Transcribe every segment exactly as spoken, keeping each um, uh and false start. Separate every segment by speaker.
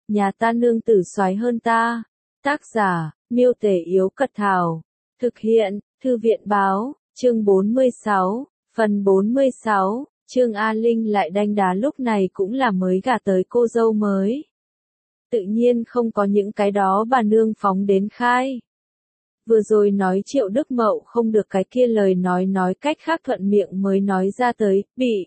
Speaker 1: nhà ta nương tử soái hơn ta. Tác giả, Miêu Tể Yếu Cật Thảo. Thực hiện, Thư viện Báo, chương bốn mươi sáu, phần bốn mươi sáu, Trương A Linh lại đanh đá lúc này cũng là mới gả tới cô dâu mới. Tự nhiên không có những cái đó bà nương phóng đến khai. Vừa rồi nói Triệu Đức Mậu không được cái kia lời nói nói cách khác thuận miệng mới nói ra tới, bị.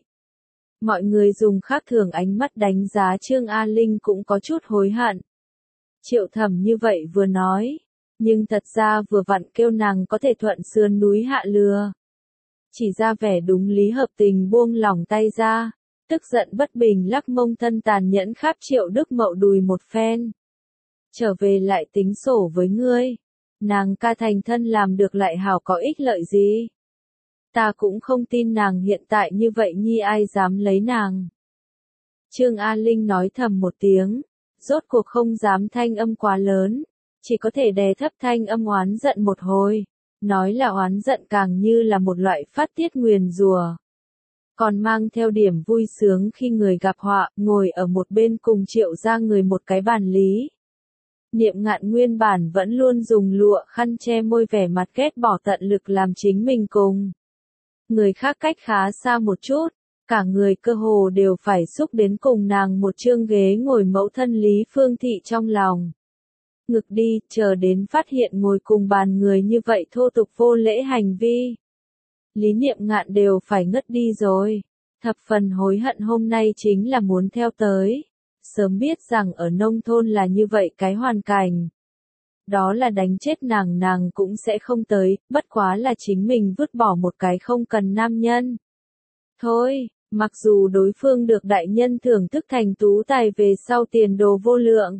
Speaker 1: Mọi người dùng khác thường ánh mắt đánh giá Trương A Linh cũng có chút hối hận. Triệu Thẩm như vậy vừa nói, nhưng thật ra vừa vặn kêu nàng có thể thuận sườn núi hạ lừa. Chỉ ra vẻ đúng lý hợp tình buông lỏng tay ra, tức giận bất bình lắc mông thân tàn nhẫn kháp Triệu Đức Mậu đùi một phen. Trở về lại tính sổ với ngươi, nàng ca thành thân làm được lại hảo có ích lợi gì. Ta cũng không tin nàng hiện tại như vậy nhi ai dám lấy nàng. Trương A Linh nói thầm một tiếng, rốt cuộc không dám thanh âm quá lớn, chỉ có thể đè thấp thanh âm oán giận một hồi, nói là oán giận càng như là một loại phát tiết nguyền rủa. Còn mang theo điểm vui sướng khi người gặp họa, ngồi ở một bên cùng Triệu ra người một cái bàn lý. Niệm Ngạn nguyên bản vẫn luôn dùng lụa khăn che môi vẻ mặt ghét bỏ tận lực làm chính mình cùng người khác cách khá xa một chút, cả người cơ hồ đều phải xúc đến cùng nàng một chương ghế ngồi mẫu thân Lý Phương Thị trong lòng. Ngực đi, chờ đến phát hiện ngồi cùng bàn người như vậy thô tục vô lễ hành vi. Lý Niệm Ngạn đều phải ngất đi rồi, thập phần hối hận hôm nay chính là muốn theo tới. Sớm biết rằng ở nông thôn là như vậy cái hoàn cảnh. Đó là đánh chết nàng nàng cũng sẽ không tới, bất quá là chính mình vứt bỏ một cái không cần nam nhân. Thôi, mặc dù đối phương được đại nhân thưởng thức thành tú tài về sau tiền đồ vô lượng.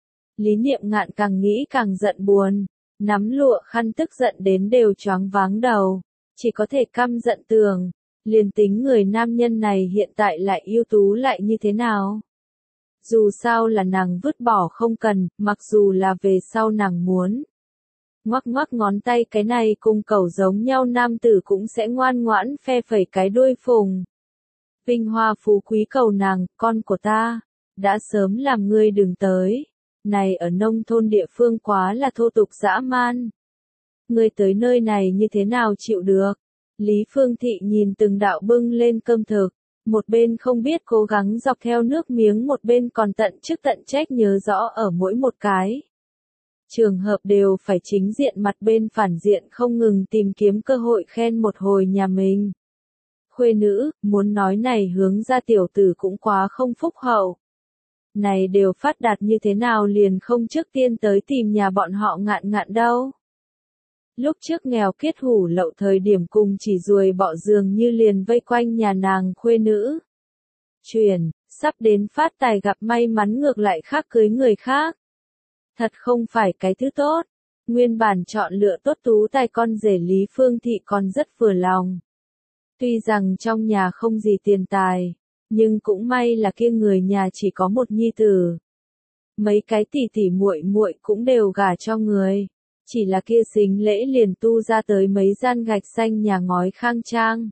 Speaker 1: Lý Niệm Ngạn càng nghĩ càng giận buồn, nắm lụa khăn tức giận đến đều choáng váng đầu, chỉ có thể căm giận tường, liền tính người nam nhân này hiện tại lại ưu tú lại như thế nào. Dù sao là nàng vứt bỏ không cần, mặc dù là về sau nàng muốn. Ngoắc ngoắc ngón tay cái này cùng cẩu giống nhau nam tử cũng sẽ ngoan ngoãn phe phẩy cái đuôi phùng. Vinh hoa phú quý cầu nàng, con của ta, đã sớm làm ngươi đừng tới. Này ở nông thôn địa phương quá là thô tục dã man. Ngươi tới nơi này như thế nào chịu được? Lý Phương Thị nhìn từng đạo bưng lên cơm thực. Một bên không biết cố gắng dọc theo nước miếng một bên còn tận chức tận trách nhớ rõ ở mỗi một cái. Trường hợp đều phải chính diện mặt bên phản diện không ngừng tìm kiếm cơ hội khen một hồi nhà mình. Khuê nữ, muốn nói này hướng ra tiểu tử cũng quá không phúc hậu. Này đều phát đạt như thế nào liền không trước tiên tới tìm nhà bọn họ Ngạn Ngạn đâu. Lúc trước nghèo kiết hủ lậu thời điểm cùng chỉ ruồi bọ giường như liền vây quanh nhà nàng khuê nữ. Truyền, sắp đến phát tài gặp may mắn ngược lại khác cưới người khác. Thật không phải cái thứ tốt. Nguyên bản chọn lựa tốt tú tài con rể Lý Phương Thị còn rất vừa lòng. Tuy rằng trong nhà không gì tiền tài, nhưng cũng may là kia người nhà chỉ có một nhi tử. Mấy cái tỷ tỷ muội muội cũng đều gả cho người. Chỉ là kia xính lễ liền tu ra tới mấy gian gạch xanh nhà ngói khang trang.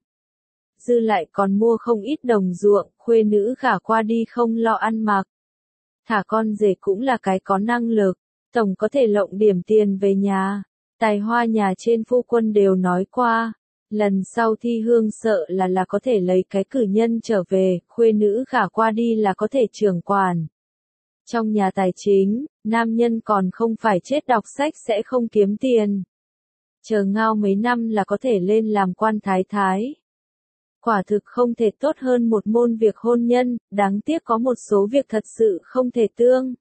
Speaker 1: Dư lại còn mua không ít đồng ruộng, khuê nữ gả qua đi không lo ăn mặc. Thả con rể cũng là cái có năng lực, tổng có thể lộng điểm tiền về nhà. Tài hoa nhà trên phu quân đều nói qua, lần sau thi hương sợ là là có thể lấy cái cử nhân trở về, khuê nữ gả qua đi là có thể trưởng quản. Trong nhà tài chính, nam nhân còn không phải chết đọc sách sẽ không kiếm tiền. Chờ ngao mấy năm là có thể lên làm quan thái thái. Quả thực không thể tốt hơn một môn việc hôn nhân, đáng tiếc có một số việc thật sự không thể tương.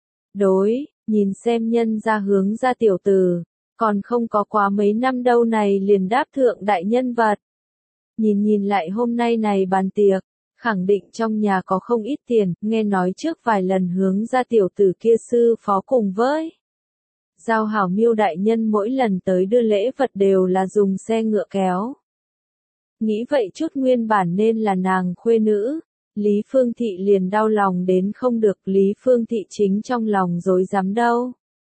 Speaker 1: Đối, nhìn xem nhân ra hướng ra tiểu tử, còn không có quá mấy năm đâu này liền đáp thượng đại nhân vật. Nhìn nhìn lại hôm nay này bàn tiệc. Khẳng định trong nhà có không ít tiền, nghe nói trước vài lần hướng ra tiểu tử kia sư phó cùng với. Giao hảo Miêu đại nhân mỗi lần tới đưa lễ vật đều là dùng xe ngựa kéo. Nghĩ vậy chút nguyên bản nên là nàng khuê nữ, Lý Phương Thị liền đau lòng đến không được, Lý Phương Thị chính trong lòng dối dám đâu.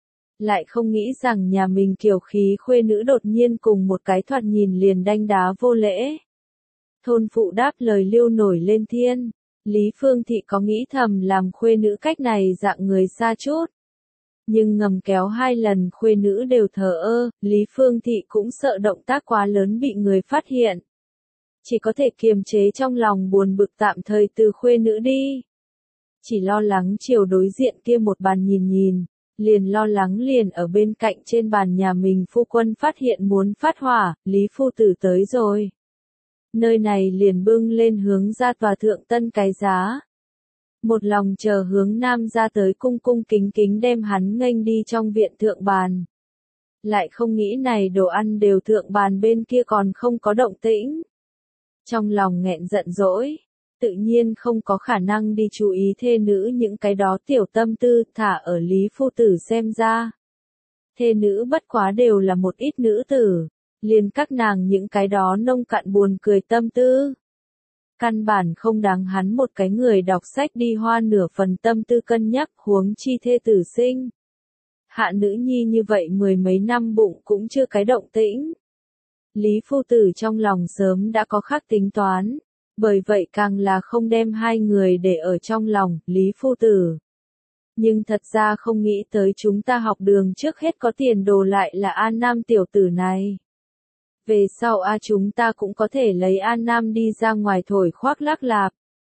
Speaker 1: Lại không nghĩ rằng nhà mình kiều khí khuê nữ đột nhiên cùng một cái thoạt nhìn liền đanh đá vô lễ. Thôn phụ đáp lời lưu nổi lên thiên, Lý Phương Thị có nghĩ thầm làm khuê nữ cách này dạng người xa chút. Nhưng ngầm kéo hai lần khuê nữ đều thờ ơ, Lý Phương Thị cũng sợ động tác quá lớn bị người phát hiện. Chỉ có thể kiềm chế trong lòng buồn bực tạm thời từ khuê nữ đi. Chỉ lo lắng chiều đối diện kia một bàn nhìn nhìn, liền lo lắng liền ở bên cạnh trên bàn nhà mình phu quân phát hiện muốn phát hỏa, Lý Phu Tử tới rồi. Nơi này liền bưng lên hướng ra tòa thượng tân cái giá. Một lòng chờ hướng nam ra tới cung cung kính kính đem hắn nghênh đi trong viện thượng bàn. Lại không nghĩ này đồ ăn đều thượng bàn bên kia còn không có động tĩnh. Trong lòng nghẹn giận dỗi, tự nhiên không có khả năng đi chú ý thê nữ những cái đó tiểu tâm tư thả ở Lý Phu Tử xem ra. Thê nữ bất quá đều là một ít nữ tử, liền các nàng những cái đó nông cạn buồn cười tâm tư. Căn bản không đáng hắn một cái người đọc sách đi hoa nửa phần tâm tư cân nhắc huống chi thê tử sinh. Hạ nữ nhi như vậy mười mấy năm bụng cũng chưa cái động tĩnh. Lý Phu Tử trong lòng sớm đã có khác tính toán, bởi vậy càng là không đem hai người để ở trong lòng, Lý Phu Tử. Nhưng thật ra không nghĩ tới chúng ta học đường trước hết có tiền đồ lại là An Nam tiểu tử này. Về sau a chúng ta cũng có thể lấy An Nam đi ra ngoài thổi khoác lác lạp.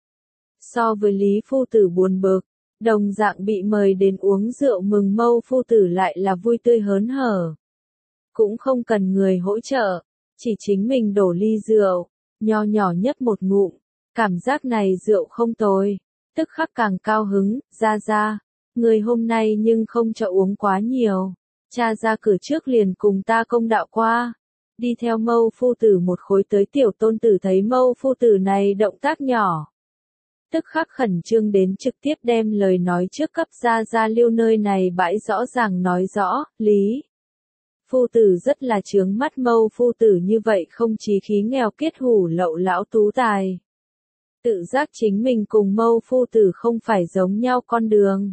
Speaker 1: So với Lý Phu Tử buồn bực, đồng dạng bị mời đến uống rượu mừng Mâu Phu Tử lại là vui tươi hớn hở. Cũng không cần người hỗ trợ, chỉ chính mình đổ ly rượu, nho nhỏ nhấp một ngụm, cảm giác này rượu không tồi, tức khắc càng cao hứng, ra ra, người hôm nay nhưng không cho uống quá nhiều, cha ra cửa trước liền cùng ta công đạo qua. Đi theo Mâu Phu Tử một khối tới tiểu tôn tử thấy Mâu Phu Tử này động tác nhỏ. Tức khắc khẩn trương đến trực tiếp đem lời nói trước cấp ra ra Liêu nơi này bãi rõ ràng nói rõ, Lý. Phu Tử rất là chướng mắt Mâu Phu Tử như vậy không chí khí nghèo kiết hủ lậu lão tú tài. Tự giác chính mình cùng Mâu Phu Tử không phải giống nhau con đường.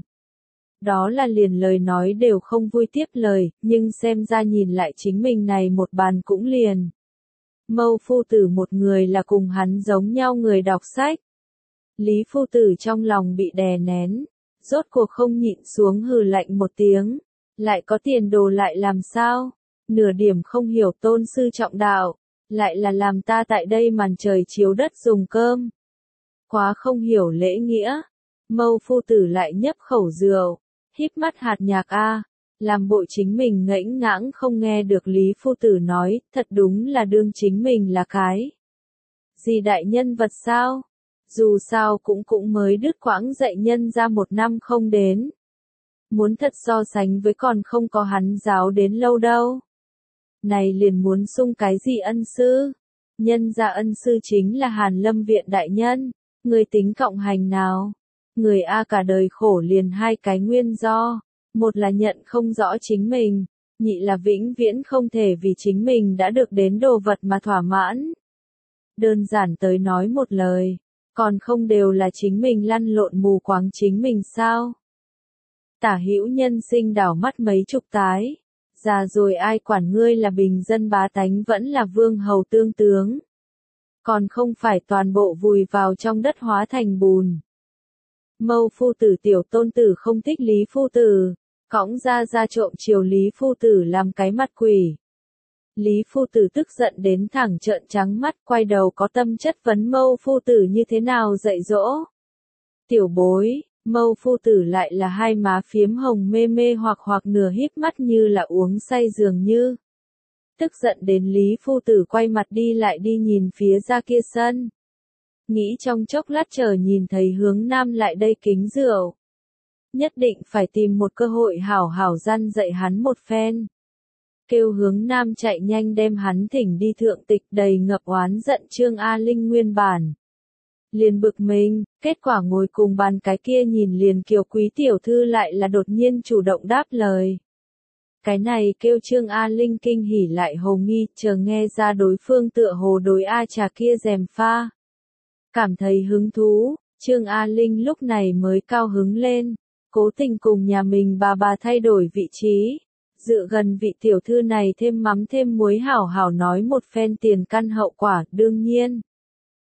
Speaker 1: Đó là liền lời nói đều không vui tiếp lời, nhưng xem ra nhìn lại chính mình này một bàn cũng liền. Mâu Phu Tử một người là cùng hắn giống nhau người đọc sách. Lý Phu Tử trong lòng bị đè nén, rốt cuộc không nhịn xuống hừ lạnh một tiếng. Lại có tiền đồ lại làm sao? Nửa điểm không hiểu tôn sư trọng đạo, lại là làm ta tại đây màn trời chiếu đất dùng cơm. Quá không hiểu lễ nghĩa. Mâu Phu Tử lại nhấp khẩu rượu, híp mắt hạt nhạc a, làm bộ chính mình ngẫnh ngãng không nghe được Lý Phu Tử nói, thật đúng là đương chính mình là cái gì đại nhân vật sao? Dù sao cũng cũng mới đứt quãng dạy nhân ra một năm không đến. Muốn thật so sánh với còn không có hắn giáo đến lâu đâu. Này liền muốn sung cái gì ân sư? Nhân ra ân sư chính là Hàn Lâm Viện đại nhân, người tính cộng hành nào? Người A cả đời khổ liền hai cái nguyên do, một là nhận không rõ chính mình, nhị là vĩnh viễn không thể vì chính mình đã được đến đồ vật mà thỏa mãn. Đơn giản tới nói một lời, còn không đều là chính mình lăn lộn mù quáng chính mình sao? Tả hữu nhân sinh đảo mắt mấy chục tái, già rồi ai quản ngươi là bình dân bá tánh vẫn là vương hầu tương tướng. Còn không phải toàn bộ vùi vào trong đất hóa thành bùn. Mâu Phu Tử tiểu tôn tử không thích Lý Phu Tử, cõng ra ra trộm chiều Lý Phu Tử làm cái mặt quỷ. Lý Phu Tử tức giận đến thẳng trợn trắng mắt, quay đầu có tâm chất vấn Mâu Phu Tử như thế nào dạy dỗ. Tiểu bối, Mâu Phu Tử lại là hai má phiếm hồng mê mê hoặc hoặc nửa híp mắt như là uống say dường như. Tức giận đến Lý Phu Tử quay mặt đi lại đi nhìn phía ra kia sân. Nghĩ trong chốc lát chờ nhìn thấy hướng nam lại đây kính rượu. Nhất định phải tìm một cơ hội hảo hảo răn dạy hắn một phen. Kêu hướng nam chạy nhanh đem hắn thỉnh đi thượng tịch đầy ngập oán giận Trương A Linh nguyên bản. Liền bực mình, kết quả ngồi cùng bàn cái kia nhìn liền kiều quý tiểu thư lại là đột nhiên chủ động đáp lời. Cái này kêu Trương A Linh kinh hỉ lại hồ nghi, chờ nghe ra đối phương tựa hồ đối A trà kia dèm pha. Cảm thấy hứng thú, Trương A Linh lúc này mới cao hứng lên, cố tình cùng nhà mình bà bà thay đổi vị trí, dựa gần vị tiểu thư này thêm mắm thêm muối hảo hảo nói một phen tiền căn hậu quả, đương nhiên.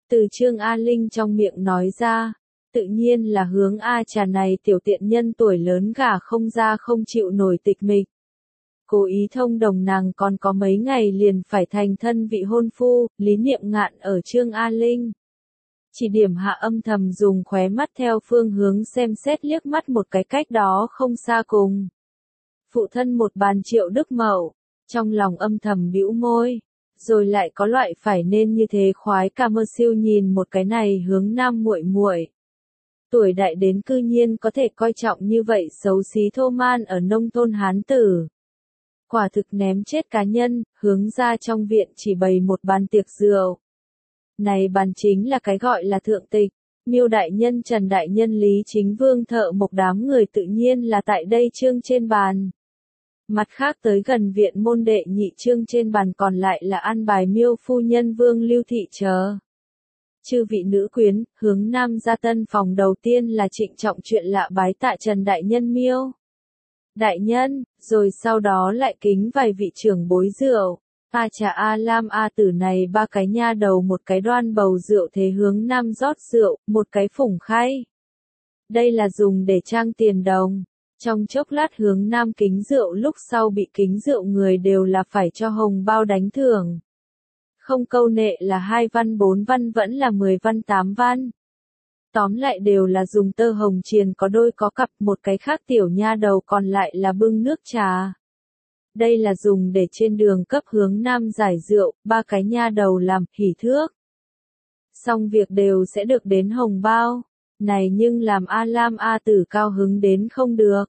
Speaker 1: Từ Trương A Linh trong miệng nói ra, tự nhiên là hướng A Trà này tiểu tiện nhân tuổi lớn gả không ra không chịu nổi tịch mịch. Cố ý thông đồng nàng còn có mấy ngày liền phải thành thân vị hôn phu, lý niệm ngạn ở Trương A Linh. Chỉ điểm hạ âm thầm dùng khóe mắt theo phương hướng xem xét liếc mắt một cái cách đó không xa cùng. Phụ thân một bàn Triệu Đức Mậu, trong lòng âm thầm bĩu môi, rồi lại có loại phải nên như thế khoái ca mơ siêu nhìn một cái này hướng nam muội muội. Tuổi đại đến cư nhiên có thể coi trọng như vậy xấu xí thô man ở nông thôn hán tử. Quả thực ném chết cá nhân, hướng ra trong viện chỉ bày một bàn tiệc rượu. Này bàn chính là cái gọi là thượng tịch, Miêu đại nhân Trần đại nhân Lý Chính Vương Thợ Mộc đám người tự nhiên là tại đây trương trên bàn. Mặt khác tới gần viện môn đệ nhị trương trên bàn còn lại là an bài Miêu phu nhân Vương Lưu Thị chờ. Chư vị nữ quyến, hướng nam ra tân phòng đầu tiên là trịnh trọng chuyện lạ bái tạ Trần đại nhân Miêu đại nhân, rồi sau đó lại kính vài vị trưởng bối rượu. A Trà A Lam A Tử này ba cái nha đầu một cái đoan bầu rượu thế hướng nam rót rượu, một cái phủng khay. Đây là dùng để trang tiền đồng. Trong chốc lát hướng nam kính rượu lúc sau bị kính rượu người đều là phải cho hồng bao đánh thưởng. Không câu nệ là hai văn bốn văn vẫn là mười văn tám văn. Tóm lại đều là dùng tơ hồng triền có đôi có cặp, một cái khác tiểu nha đầu còn lại là bưng nước trà. Đây là dùng để trên đường cấp hướng nam giải rượu, ba cái nha đầu làm hỉ thước. Xong việc đều sẽ được đến hồng bao. Này nhưng làm A Lam A Tử cao hứng đến không được.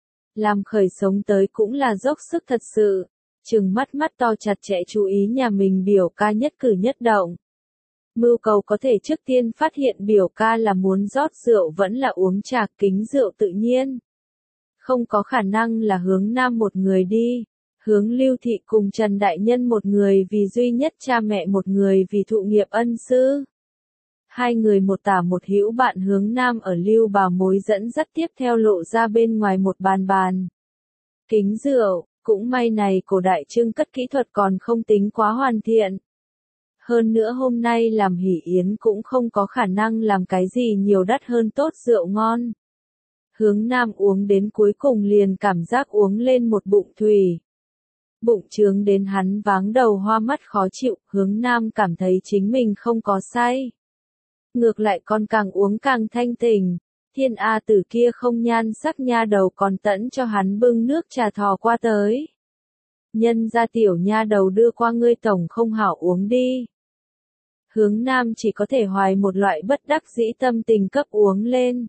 Speaker 1: Làm khởi sống tới cũng là dốc sức thật sự. Trừng mắt mắt to chặt chẽ chú ý nhà mình biểu ca nhất cử nhất động. Mưu cầu có thể trước tiên phát hiện biểu ca là muốn rót rượu vẫn là uống trà, kính rượu tự nhiên. Không có khả năng là hướng nam một người đi. Hướng Lưu Thị cùng Trần đại nhân một người vì duy nhất cha mẹ, một người vì thụ nghiệp ân sư. Hai người một tả một hữu bạn hướng nam ở Lưu Bà Mối dẫn dắt tiếp theo lộ ra bên ngoài một bàn bàn. Kính rượu, cũng may này cổ đại trưng cất kỹ thuật còn không tính quá hoàn thiện. Hơn nữa hôm nay làm hỷ yến cũng không có khả năng làm cái gì nhiều đắt hơn tốt rượu ngon. Hướng nam uống đến cuối cùng liền cảm giác uống lên một bụng thủy. Bụng trướng đến hắn váng đầu hoa mắt khó chịu, hướng nam cảm thấy chính mình không có say. Ngược lại còn càng uống càng thanh tỉnh. Thiên A Tử kia không nhan sắc nha đầu còn tẫn cho hắn bưng nước trà thò qua tới. Nhân ra tiểu nha đầu đưa qua ngươi tổng không hảo uống đi. Hướng nam chỉ có thể hoài một loại bất đắc dĩ tâm tình cấp uống lên.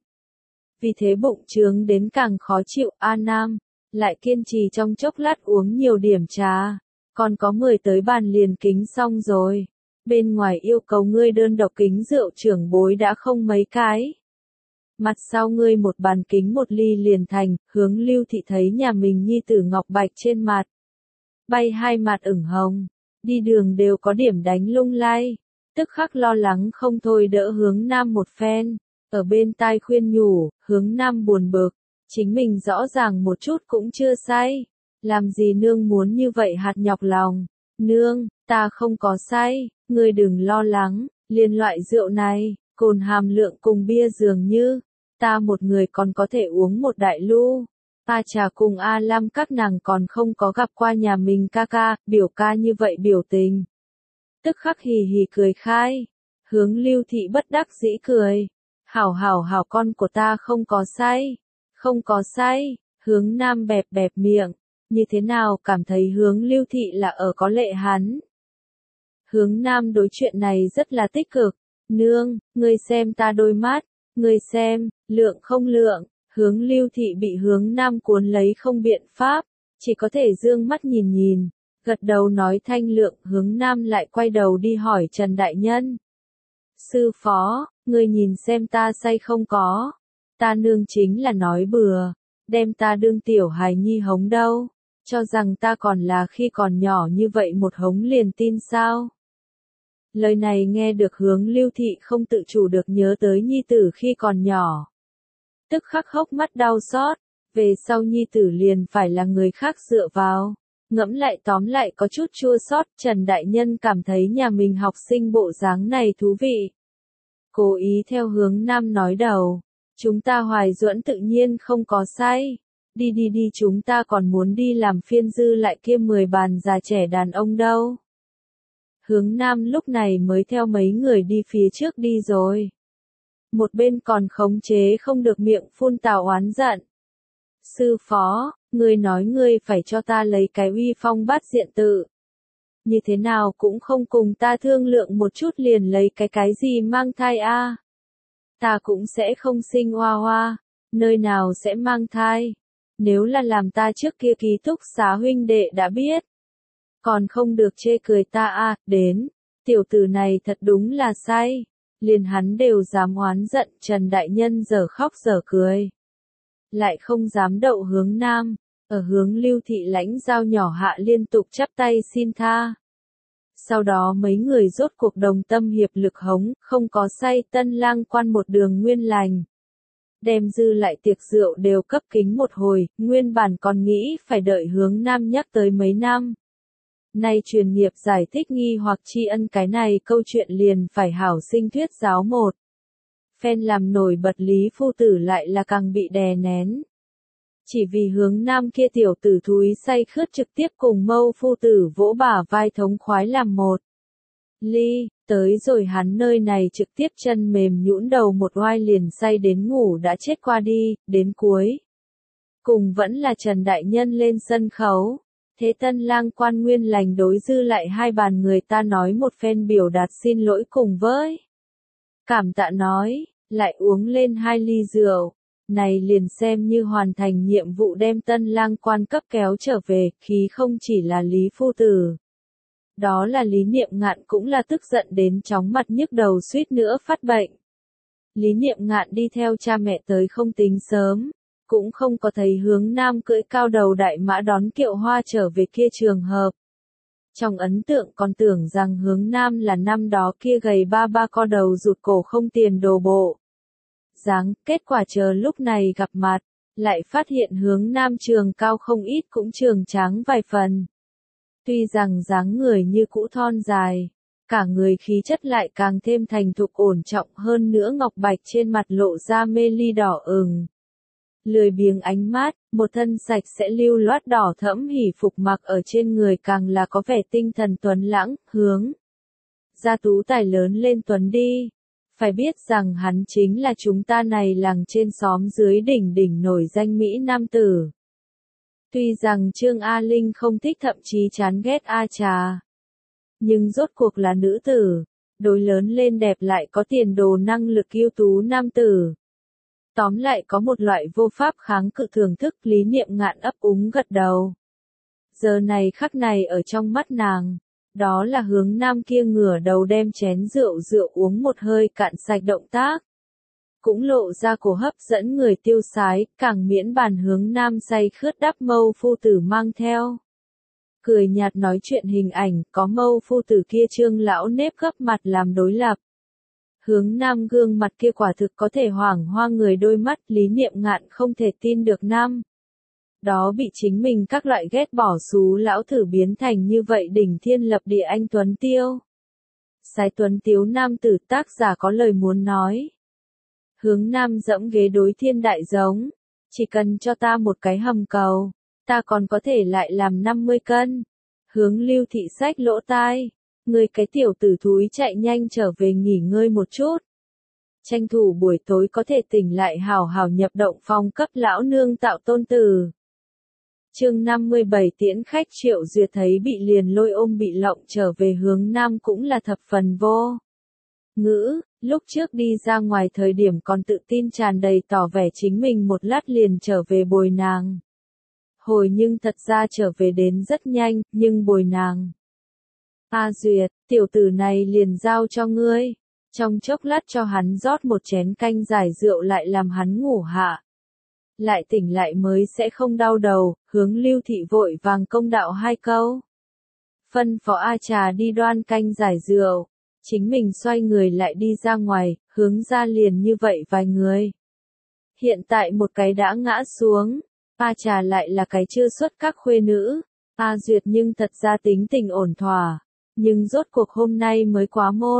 Speaker 1: Vì thế bụng trướng đến càng khó chịu. A Nam lại kiên trì trong chốc lát uống nhiều điểm trà. Còn có mười tới bàn liền kính xong rồi. Bên ngoài yêu cầu ngươi đơn độc kính rượu trưởng bối đã không mấy cái. Mặt sau ngươi một bàn kính một ly liền thành, hướng Lưu Thị thấy nhà mình nhi tử ngọc bạch trên mặt. Bay hai mặt ửng hồng, đi đường đều có điểm đánh lung lay, tức khắc lo lắng không thôi đỡ hướng nam một phen, ở bên tai khuyên nhủ, hướng nam buồn bực, chính mình rõ ràng một chút cũng chưa say, làm gì nương muốn như vậy hạt nhọc lòng, nương, ta không có say, ngươi đừng lo lắng, liên loại rượu này, cồn hàm lượng cùng bia dường như, ta một người còn có thể uống một đại lu. A Trà cùng A Lam các nàng còn không có gặp qua nhà mình ca ca, biểu ca như vậy biểu tình. Tức khắc hì hì cười khai. Hướng Lưu Thị bất đắc dĩ cười. Hảo hảo hảo con của ta không có say. Không có say. Hướng Nam bẹp bẹp miệng. Như thế nào cảm thấy hướng Lưu Thị là ở có lệ hắn. Hướng Nam đối chuyện này rất là tích cực. Nương, ngươi xem ta đôi mắt. Ngươi xem, lượng không lượng. Hướng Lưu Thị bị hướng Nam cuốn lấy không biện pháp, chỉ có thể dương mắt nhìn nhìn, gật đầu nói thanh lượng. Hướng Nam lại quay đầu đi hỏi Trần Đại Nhân. Sư phó, ngươi nhìn xem ta say không có, ta nương chính là nói bừa, đem ta đương tiểu hài nhi hống đâu, cho rằng ta còn là khi còn nhỏ như vậy một hống liền tin sao. Lời này nghe được hướng Lưu Thị không tự chủ được nhớ tới nhi tử khi còn nhỏ. Tức khắc hốc mắt đau xót, về sau nhi tử liền phải là người khác dựa vào. Ngẫm lại tóm lại có chút chua xót. Trần Đại Nhân cảm thấy nhà mình học sinh bộ dáng này thú vị. cố ý theo hướng nam nói đầu. Chúng ta Hoài Duẫn tự nhiên không có sai. Đi đi đi, chúng ta còn muốn đi làm phiên dư lại kia mười bàn già trẻ đàn ông đâu. Hướng nam lúc này mới theo mấy người đi phía trước đi rồi. Một bên còn khống chế không được miệng phun tào oán giận. Sư phó, ngươi nói ngươi phải cho ta lấy cái uy phong bát diện tự. Như thế nào cũng không cùng ta thương lượng một chút liền lấy cái cái gì mang thai a? Ta cũng sẽ không sinh hoa hoa, nơi nào sẽ mang thai. Nếu là làm ta trước kia ký túc xá huynh đệ đã biết. Còn không được chê cười ta a, đến, tiểu tử này thật đúng là sai. Liền hắn đều dám oán giận, Trần Đại Nhân giờ khóc giờ cười. Lại không dám đậu hướng nam, ở hướng Lưu Thị lãnh dao nhỏ hạ liên tục chắp tay xin tha. Sau đó mấy người rốt cuộc đồng tâm hiệp lực hống, không có say Tân Lang Quan một đường nguyên lành. Đem dư lại tiệc rượu đều cấp kính một hồi, nguyên bản còn nghĩ phải đợi hướng nam nhắc tới mấy năm. Nay truyền nghiệp giải thích nghi hoặc tri ân cái này câu chuyện liền phải hảo sinh thuyết giáo một. Phen làm nổi bật Lý Phu Tử lại là càng bị đè nén. Chỉ vì hướng nam kia tiểu tử thúi say khướt trực tiếp cùng Mâu Phu Tử vỗ bả vai thống khoái làm một. Ly, tới rồi hắn nơi này trực tiếp chân mềm nhũn đầu một oai liền say đến ngủ đã chết qua đi, đến cuối. Cùng vẫn là Trần Đại Nhân lên sân khấu. Thế Tân Lang Quan nguyên lành đối dư lại hai bàn người ta nói một phen biểu đạt xin lỗi cùng với. Cảm tạ nói, lại uống lên hai ly rượu. Này liền xem như hoàn thành nhiệm vụ đem Tân Lang Quan cấp kéo trở về, khí không chỉ là Lý Phu Tử. Đó là Lý Niệm Ngạn cũng là tức giận đến chóng mặt nhức đầu suýt nữa phát bệnh. Lý Niệm Ngạn đi theo cha mẹ tới không tính sớm, cũng không có thấy hướng nam cưỡi cao đầu đại mã đón kiệu hoa trở về kia trường hợp. Trong ấn tượng còn tưởng rằng hướng nam là năm đó kia gầy ba ba co đầu rụt cổ không tiền đồ bộ. Dáng, kết quả chờ lúc này gặp mặt, lại phát hiện hướng nam trường cao không ít cũng trường tráng vài phần. Tuy rằng dáng người như cũ thon dài, cả người khí chất lại càng thêm thành thục ổn trọng hơn nữa ngọc bạch trên mặt lộ ra mê ly đỏ ửng. Lười biếng ánh mát, một thân sạch sẽ lưu loát đỏ thẫm hỉ phục mặc ở trên người càng là có vẻ tinh thần tuấn lãng, hướng. Gia tú tài lớn lên tuấn đi. Phải biết rằng hắn chính là chúng ta này làng trên xóm dưới đỉnh đỉnh nổi danh Mỹ Nam Tử. Tuy rằng Trương A Linh không thích thậm chí chán ghét A Trà. Nhưng rốt cuộc là nữ tử, đối lớn lên đẹp lại có tiền đồ năng lực ưu tú nam tử. Tóm lại có một loại vô pháp kháng cự thưởng thức Lý Niệm Ngạn ấp úng gật đầu. Giờ này khắc này ở trong mắt nàng, đó là hướng nam kia ngửa đầu đem chén rượu rượu uống một hơi cạn sạch động tác. Cũng lộ ra cổ hấp dẫn người tiêu sái, càng miễn bàn hướng nam say khướt đắp Mâu Phu Tử mang theo. Cười nhạt nói chuyện hình ảnh, có Mâu Phu Tử kia trương lão nếp gấp mặt làm đối lập. Hướng nam gương mặt kia quả thực có thể hoảng hoa người đôi mắt, Lý Niệm Ngạn không thể tin được nam. Đó bị chính mình các loại ghét bỏ xú lão thử biến thành như vậy đỉnh thiên lập địa anh Tuấn Tiêu. Sái Tuấn Tiếu nam tử tác giả có lời muốn nói. Hướng nam dẫm ghế đối thiên đại giống. Chỉ cần cho ta một cái hầm cầu, ta còn có thể lại làm năm mươi cân. Hướng Lưu Thị sách lỗ tai. Người cái tiểu tử thúi chạy nhanh trở về nghỉ ngơi một chút. Tranh thủ buổi tối có thể tỉnh lại hào hào nhập động phòng cấp lão nương tạo tôn tử. Chương năm mươi bảy tiễn khách Triệu Duyệt thấy bị liền lôi ôm bị lộng trở về hướng nam cũng là thập phần vô ngữ, lúc trước đi ra ngoài thời điểm còn tự tin tràn đầy tỏ vẻ chính mình một lát liền trở về bồi nàng. Hồi nhưng thật ra trở về đến rất nhanh, nhưng bồi nàng. A Duyệt, tiểu tử này liền giao cho ngươi. Trong chốc lát cho hắn rót một chén canh giải rượu lại làm hắn ngủ hạ. Lại tỉnh lại mới sẽ không đau đầu, hướng Lưu Thị vội vàng công đạo hai câu. Phân phó A Trà đi đoan canh giải rượu. Chính mình xoay người lại đi ra ngoài, hướng ra liền như vậy vài người. Hiện tại một cái đã ngã xuống, A Trà lại là cái chưa xuất các khuê nữ. A Duyệt nhưng thật ra tính tình ổn thỏa. Nhưng rốt cuộc hôm nay mới quá môn,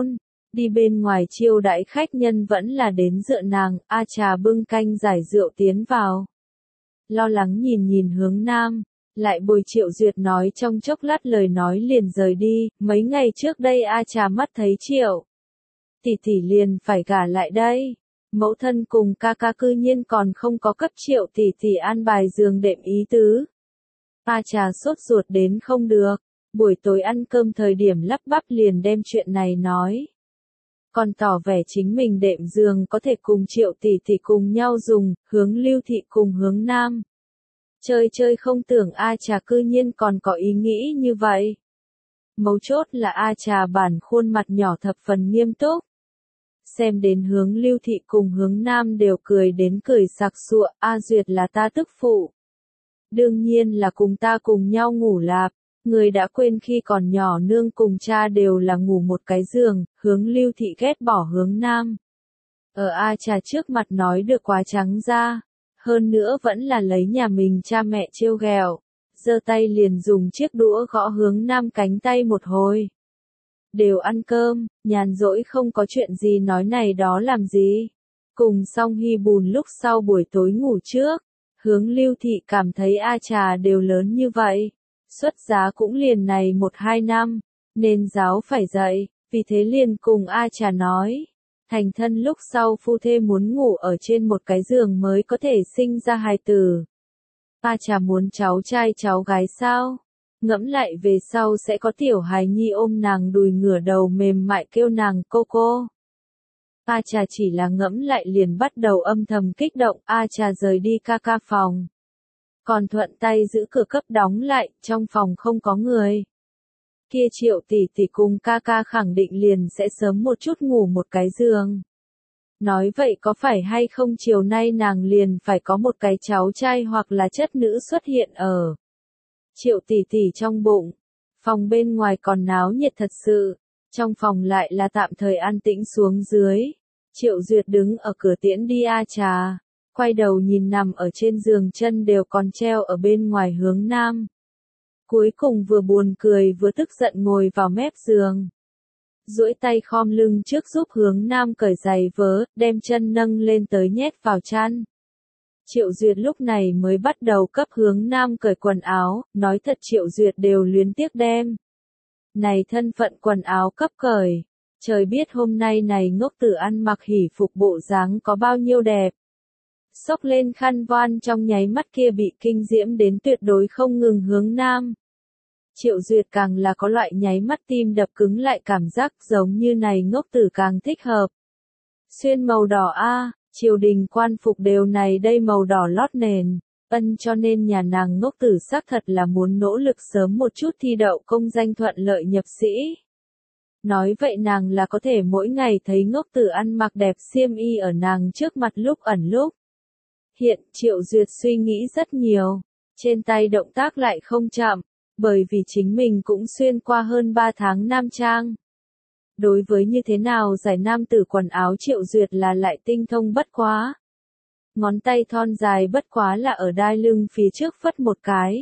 Speaker 1: Đi bên ngoài chiêu đãi khách nhân vẫn là đến dựa nàng, A Trà bưng canh giải rượu tiến vào. Lo lắng nhìn nhìn hướng nam, lại bồi Triệu Duyệt nói trong chốc lát lời nói liền rời đi, mấy ngày trước đây A Trà mắt thấy Triệu tỷ tỷ liền phải gả lại đây. Mẫu thân cùng ca ca cư nhiên còn không có cấp Triệu tỷ tỷ an bài giường đệm ý tứ. A Trà sốt ruột đến không được, buổi tối ăn cơm thời điểm lắp bắp liền đem chuyện này nói. Còn tỏ vẻ chính mình đệm giường có thể cùng Triệu tỷ tỷ cùng nhau dùng, hướng Lưu thị cùng hướng nam. Chơi chơi không tưởng A Trà cư nhiên còn có ý nghĩ như vậy. Mấu chốt là A Trà bản khuôn mặt nhỏ thập phần nghiêm túc. Xem đến hướng Lưu thị cùng hướng nam đều cười đến cười sặc sụa, A Duyệt là ta tức phụ. Đương nhiên là cùng ta cùng nhau ngủ lạp, người đã quên khi còn nhỏ nương cùng cha đều là ngủ một cái giường, hướng Lưu thị ghét bỏ hướng nam. Ở A Trà trước mặt nói được quá trắng ra, hơn nữa vẫn là lấy nhà mình cha mẹ trêu ghẹo, giơ tay liền dùng chiếc đũa gõ hướng nam cánh tay một hồi. Đều ăn cơm, nhàn rỗi không có chuyện gì nói này đó làm gì. Cùng xong hy bùn lúc sau buổi tối ngủ trước, hướng Lưu thị cảm thấy A Trà đều lớn như vậy. Xuất giá cũng liền này một hai năm, nên giáo phải dạy, vì thế liền cùng A Trà nói. Thành thân lúc sau phu thê muốn ngủ ở trên một cái giường mới có thể sinh ra hài tử. A Trà muốn cháu trai cháu gái sao? Ngẫm lại về sau sẽ có tiểu hài nhi ôm nàng đùi ngửa đầu mềm mại kêu nàng cô cô. A Trà chỉ là ngẫm lại liền bắt đầu âm thầm kích động. A Trà rời đi ca ca phòng. Còn thuận tay giữ cửa cấp đóng lại, trong phòng không có người. Kia Triệu tỷ tỷ cùng ca ca khẳng định liền sẽ sớm một chút ngủ một cái giường. Nói vậy có phải hay không chiều nay nàng liền phải có một cái cháu trai hoặc là chất nữ xuất hiện ở Triệu tỷ tỷ trong bụng. Phòng bên ngoài còn náo nhiệt thật sự, trong phòng lại là tạm thời an tĩnh xuống dưới. Triệu Duyệt đứng ở cửa tiễn đi A Trà, quay đầu nhìn nằm ở trên giường chân đều còn treo ở bên ngoài hướng nam. Cuối cùng vừa buồn cười vừa tức giận ngồi vào mép giường. Duỗi tay khom lưng trước giúp hướng nam cởi giày vớ, đem chân nâng lên tới nhét vào chăn. Triệu Duyệt lúc này mới bắt đầu cấp hướng nam cởi quần áo, nói thật Triệu Duyệt đều luyến tiếc đem. Này thân phận quần áo cấp cởi, trời biết hôm nay này ngốc tử ăn mặc hỉ phục bộ dáng có bao nhiêu đẹp. Xốc lên khăn voan trong nháy mắt kia bị kinh diễm đến tuyệt đối không ngừng hướng nam. Triệu Duyệt càng là có loại nháy mắt tim đập cứng lại cảm giác giống như này ngốc tử càng thích hợp. Xuyên màu đỏ a, triều đình quan phục đều này đây màu đỏ lót nền, ân cho nên nhà nàng ngốc tử xác thật là muốn nỗ lực sớm một chút thi đậu công danh thuận lợi nhập sĩ. Nói vậy nàng là có thể mỗi ngày thấy ngốc tử ăn mặc đẹp xiêm y ở nàng trước mặt lúc ẩn lúc. Hiện Triệu Duyệt suy nghĩ rất nhiều, trên tay động tác lại không chậm, bởi vì chính mình cũng xuyên qua hơn ba tháng nam trang. Đối với như thế nào giải nam tử quần áo Triệu Duyệt là lại tinh thông bất quá. Ngón tay thon dài bất quá là ở đai lưng phía trước phất một cái.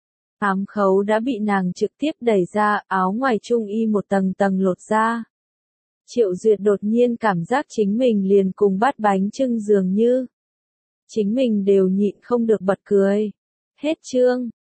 Speaker 1: Ám khấu đã bị nàng trực tiếp đẩy ra, áo ngoài trung y một tầng tầng lột ra. Triệu Duyệt đột nhiên cảm giác chính mình liền cùng bát bánh chưng dường như. Chính mình đều nhịn không được bật cười. Hết chương.